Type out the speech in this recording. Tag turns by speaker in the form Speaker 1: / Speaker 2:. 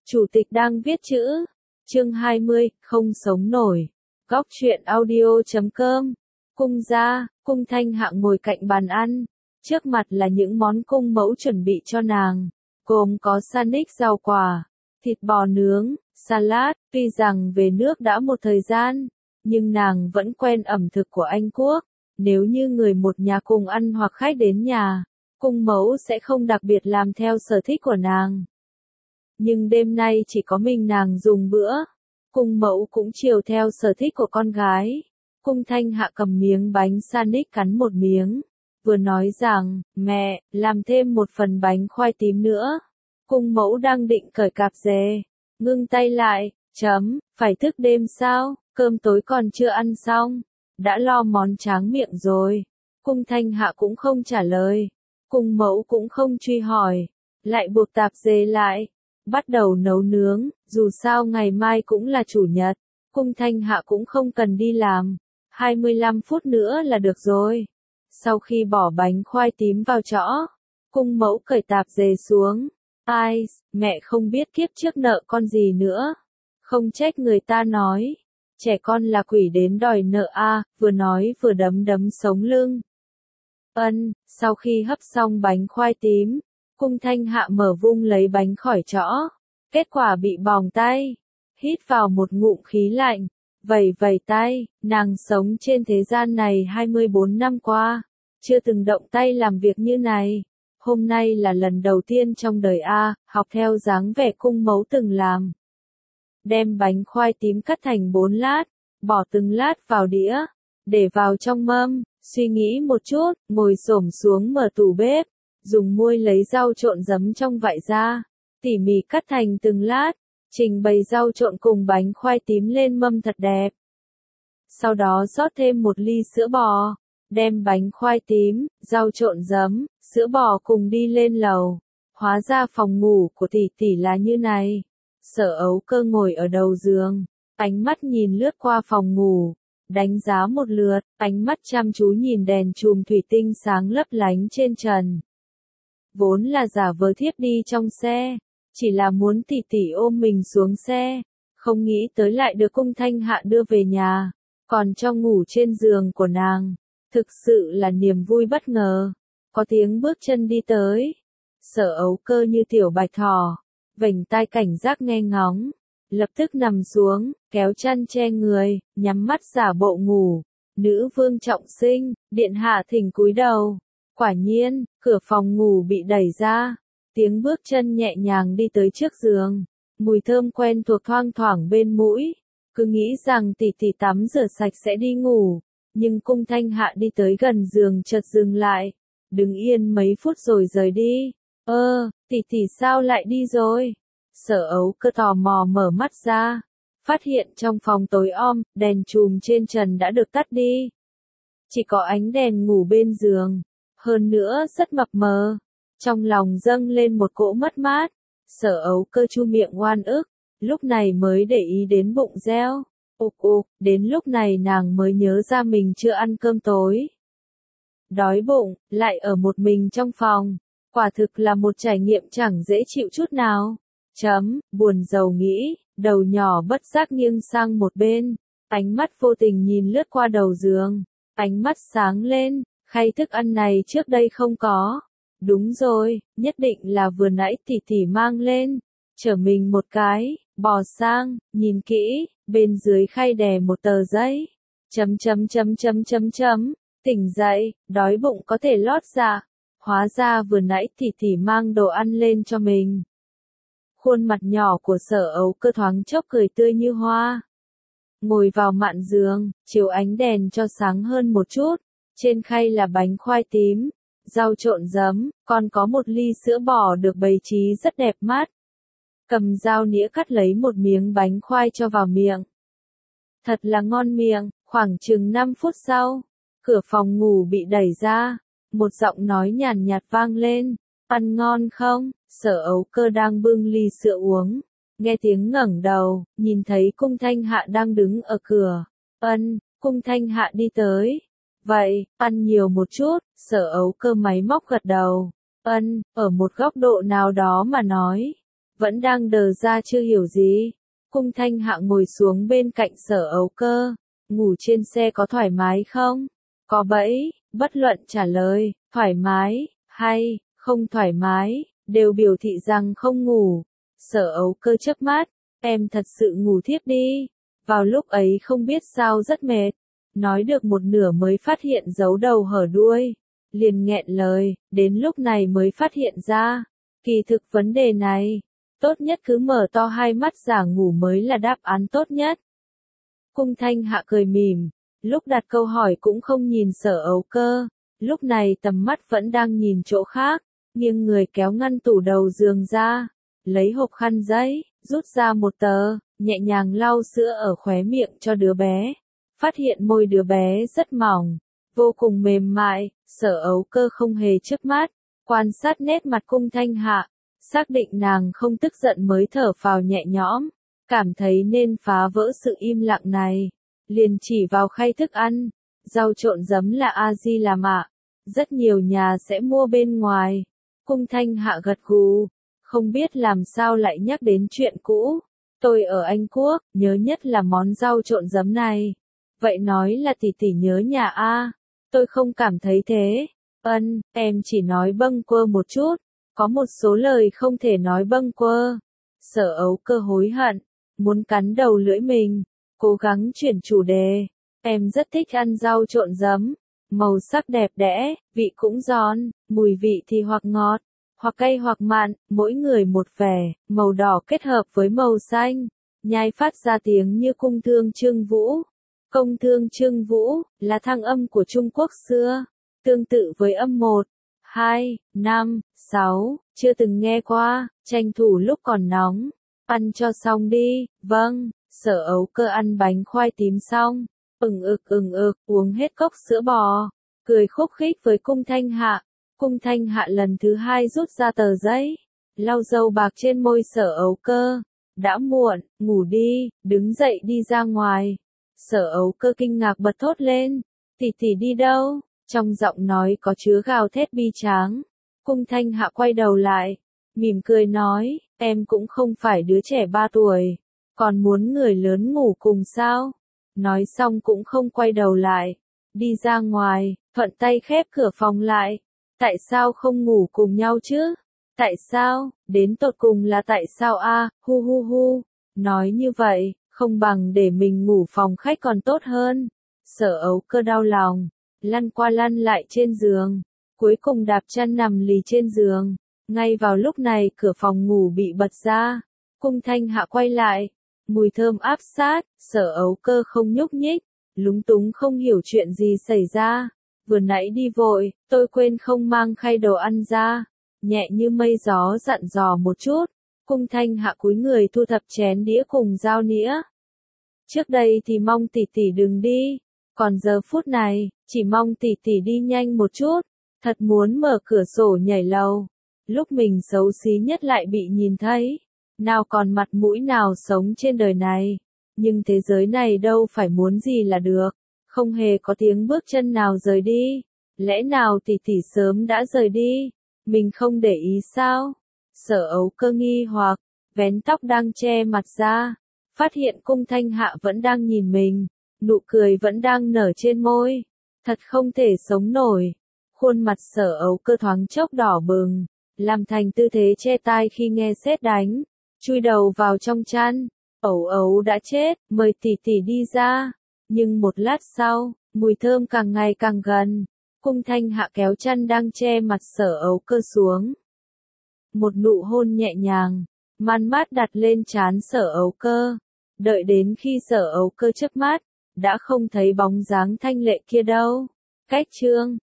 Speaker 1: Chủ tịch đang viết chữ. Chương 20, không sống nổi. Góc truyện audio.com. Cung gia, Cung Thanh Hạ ngồi cạnh bàn ăn. Trước mặt là những món cung mẫu chuẩn bị cho nàng. Gồm có sandwich rau quả, thịt bò nướng, salad. Tuy rằng về nước đã một thời gian, nhưng nàng vẫn quen ẩm thực của Anh Quốc. Nếu như người một nhà cùng ăn hoặc khách đến nhà, cung mẫu sẽ không đặc biệt làm theo sở thích của nàng. Nhưng đêm nay chỉ có mình nàng dùng bữa. Cung mẫu cũng chiều theo sở thích của con gái. Cung Thanh Hạ cầm miếng bánh sandwich cắn một miếng. Vừa nói rằng, mẹ, làm thêm một phần bánh khoai tím nữa. Cung mẫu đang định cởi cạp dề. Ngưng tay lại, phải thức đêm sao, cơm tối còn chưa ăn xong. Đã lo món tráng miệng rồi. Cung Thanh Hạ cũng không trả lời. Cung mẫu cũng không truy hỏi. Lại buộc tạp dề lại. Bắt đầu nấu nướng, dù sao ngày mai cũng là chủ nhật. Cung Thanh Hạ cũng không cần đi làm. 25 phút nữa là được rồi. Sau khi bỏ bánh khoai tím vào chõ, cung mẫu cởi tạp dề xuống. Ai, mẹ không biết kiếp trước nợ con gì nữa. Không trách người ta nói. Trẻ con là quỷ đến đòi nợ a, vừa nói vừa đấm sống lưng. Sau khi hấp xong bánh khoai tím, Cung Thanh Hạ mở vung lấy bánh khỏi chõ. Kết quả bị bỏng tay. Hít vào một ngụm khí lạnh. Vẩy tay, nàng sống trên thế gian này 24 năm qua. Chưa từng động tay làm việc như này. Hôm nay là lần đầu tiên trong đời học theo dáng vẻ cung mẫu từng làm. Đem bánh khoai tím cắt thành 4 lát, bỏ từng lát vào đĩa, để vào trong mâm, suy nghĩ một chút, ngồi xổm xuống mở tủ bếp, dùng muôi lấy rau trộn giấm trong vại ra, tỉ mỉ cắt thành từng lát, trình bày rau trộn cùng bánh khoai tím lên mâm thật đẹp. Sau đó rót thêm một ly sữa bò, đem bánh khoai tím, rau trộn giấm, sữa bò cùng đi lên lầu. Hóa ra phòng ngủ của tỷ là như này. Sở Ấu Cơ ngồi ở đầu giường, ánh mắt nhìn lướt qua phòng ngủ, đánh giá một lượt, ánh mắt chăm chú nhìn đèn chùm thủy tinh sáng lấp lánh trên trần. Vốn là giả vờ thiếp đi trong xe, chỉ là muốn tỷ ôm mình xuống xe, không nghĩ tới lại được Cung Thanh Hạ đưa về nhà, còn cho ngủ trên giường của nàng. Thực sự là niềm vui bất ngờ. Có tiếng bước chân đi tới. Sở Ấu Cơ như tiểu bạch thỏ, vểnh tai cảnh giác nghe ngóng, lập tức nằm xuống, kéo chăn che người, nhắm mắt giả bộ ngủ. Nữ vương trọng sinh, điện hạ thỉnh cúi đầu. Quả nhiên, cửa phòng ngủ bị đẩy ra, tiếng bước chân nhẹ nhàng đi tới trước giường, mùi thơm quen thuộc thoang thoảng bên mũi. Cứ nghĩ rằng tỷ tắm rửa sạch sẽ đi ngủ, nhưng Cung Thanh Hạ đi tới gần giường chợt dừng lại, đứng yên mấy phút rồi rời đi. Tỷ sao lại đi rồi? Sở Ấu Cơ tò mò mở mắt ra, phát hiện trong phòng tối om, đèn chùm trên trần đã được tắt đi. Chỉ có ánh đèn ngủ bên giường, hơn nữa rất mập mờ. Trong lòng dâng lên một cỗ mất mát, Sở Ấu Cơ chu miệng oan ức, lúc này mới để ý đến bụng reo. Đến lúc này nàng mới nhớ ra mình chưa ăn cơm tối. Đói bụng, lại ở một mình trong phòng. Quả thực là một trải nghiệm chẳng dễ chịu chút nào. Buồn rầu nghĩ, đầu nhỏ bất giác nghiêng sang một bên. Ánh mắt vô tình nhìn lướt qua đầu giường. Ánh mắt sáng lên, khay thức ăn này trước đây không có. Đúng rồi, nhất định là vừa nãy tỷ mang lên. Trở mình một cái, bò sang, nhìn kỹ, bên dưới khay đè một tờ giấy. Tỉnh dậy, đói bụng có thể lót dạ. Hóa ra vừa nãy tỷ mang đồ ăn lên cho mình. Khuôn mặt nhỏ của Sở Ấu Cơ thoáng chốc cười tươi như hoa. Ngồi vào mạn giường, chiếu ánh đèn cho sáng hơn một chút. Trên khay là bánh khoai tím, rau trộn giấm, còn có một ly sữa bò được bày trí rất đẹp mắt. Cầm dao nĩa cắt lấy một miếng bánh khoai cho vào miệng. Thật là ngon miệng. Khoảng chừng 5 phút sau, cửa phòng ngủ bị đẩy ra, một giọng nói nhàn nhạt vang lên. Ăn ngon không? Sở Ấu Cơ đang bưng ly sữa uống, nghe tiếng ngẩng đầu, nhìn thấy Cung Thanh Hạ đang đứng ở cửa. Cung Thanh Hạ đi tới. Vậy, ăn nhiều một chút. Sở Ấu Cơ máy móc gật đầu. Ở một góc độ nào đó mà nói, vẫn đang đờ ra chưa hiểu gì. Cung Thanh Hạ ngồi xuống bên cạnh Sở Ấu Cơ, ngủ trên xe có thoải mái không? Có bẫy, bất luận trả lời, thoải mái, hay, không thoải mái, đều biểu thị rằng không ngủ. Sở Ấu Cơ chớp mắt, em thật sự ngủ thiếp đi. Vào lúc ấy không biết sao rất mệt, nói được một nửa mới phát hiện giấu đầu hở đuôi, liền nghẹn lời, đến lúc này mới phát hiện ra, kỳ thực vấn đề này, tốt nhất cứ mở to hai mắt giả ngủ mới là đáp án tốt nhất. Cung Thanh Hạ cười mỉm, lúc đặt câu hỏi cũng không nhìn Sở Ấu Cơ, lúc này tầm mắt vẫn đang nhìn chỗ khác, nghiêng người kéo ngăn tủ đầu giường ra, lấy hộp khăn giấy, rút ra một tờ, nhẹ nhàng lau sữa ở khóe miệng cho đứa bé. Phát hiện môi đứa bé rất mỏng, vô cùng mềm mại, Sở Ấu Cơ không hề chớp mắt, quan sát nét mặt Cung Thanh Hạ, xác định nàng không tức giận mới thở phào nhẹ nhõm, cảm thấy nên phá vỡ sự im lặng này, liền chỉ vào khay thức ăn, rau trộn giấm là a-di làm ạ, rất nhiều nhà sẽ mua bên ngoài. Cung Thanh Hạ gật gù, không biết làm sao lại nhắc đến chuyện cũ, tôi ở Anh Quốc, nhớ nhất là món rau trộn giấm này. Vậy nói là tỷ tỷ nhớ nhà a? Tôi không cảm thấy thế. Em chỉ nói bâng quơ một chút, có một số lời không thể nói bâng quơ. Sở Ấu Cơ hối hận, muốn cắn đầu lưỡi mình, cố gắng chuyển chủ đề. Em rất thích ăn rau trộn giấm, màu sắc đẹp đẽ, vị cũng giòn, mùi vị thì hoặc ngọt, hoặc cay hoặc mặn, mỗi người một vẻ, màu đỏ kết hợp với màu xanh, nhai phát ra tiếng như cung thương Trương Vũ. Công thương Trương Vũ, là thăng âm của Trung Quốc xưa, tương tự với âm 1, 2, 5, 6, chưa từng nghe qua, tranh thủ lúc còn nóng, ăn cho xong đi, vâng, Sở Ấu Cơ ăn bánh khoai tím xong, ừng ực, uống hết cốc sữa bò, cười khúc khích với Cung Thanh Hạ. Cung Thanh Hạ lần thứ hai rút ra tờ giấy, lau dầu bạc trên môi Sở Ấu Cơ, đã muộn, ngủ đi, đứng dậy đi ra ngoài. Sở Ấu Cơ kinh ngạc bật thốt lên, tỷ tỷ đi đâu? Trong giọng nói có chứa gào thét bi tráng. Cung Thanh Hạ quay đầu lại, mỉm cười nói, em cũng không phải đứa trẻ 3 tuổi, còn muốn người lớn ngủ cùng sao? Nói xong cũng không quay đầu lại, đi ra ngoài, thuận tay khép cửa phòng lại. Tại sao không ngủ cùng nhau chứ? Tại sao? Đến tột cùng là tại sao a? Hu hu hu. Nói như vậy, không bằng để mình ngủ phòng khách còn tốt hơn. Sở Ấu Cơ đau lòng, lăn qua lăn lại trên giường, cuối cùng đạp chân nằm lì trên giường. Ngay vào lúc này cửa phòng ngủ bị bật ra, Cung Thanh Hạ quay lại, mùi thơm áp sát, Sở Ấu Cơ không nhúc nhích, lúng túng không hiểu chuyện gì xảy ra. Vừa nãy đi vội, tôi quên không mang khay đồ ăn ra, nhẹ như mây gió dặn dò một chút. Cung Thanh Hạ cúi người thu thập chén đĩa cùng dao nĩa. Trước đây thì mong tỷ tỷ đừng đi, còn giờ phút này, chỉ mong tỷ tỷ đi nhanh một chút, thật muốn mở cửa sổ nhảy lầu. Lúc mình xấu xí nhất lại bị nhìn thấy, nào còn mặt mũi nào sống trên đời này, nhưng thế giới này đâu phải muốn gì là được, không hề có tiếng bước chân nào rời đi, lẽ nào tỷ tỷ sớm đã rời đi, mình không để ý sao? Sở Ấu Cơ nghi hoặc, vén tóc đang che mặt ra, phát hiện Cung Thanh Hạ vẫn đang nhìn mình, nụ cười vẫn đang nở trên môi, thật không thể sống nổi. Khuôn mặt Sở Ấu Cơ thoáng chốc đỏ bừng, làm thành tư thế che tai khi nghe sét đánh, chui đầu vào trong chăn, Ấu đã chết, mời tỷ tỷ đi ra. Nhưng một lát sau, mùi thơm càng ngày càng gần, Cung Thanh Hạ kéo chăn đang che mặt Sở Ấu Cơ xuống. Một nụ hôn nhẹ nhàng, man mát đặt lên trán Sở Ấu Cơ, đợi đến khi Sở Ấu Cơ chớp mắt, đã không thấy bóng dáng thanh lệ kia đâu. Cách chương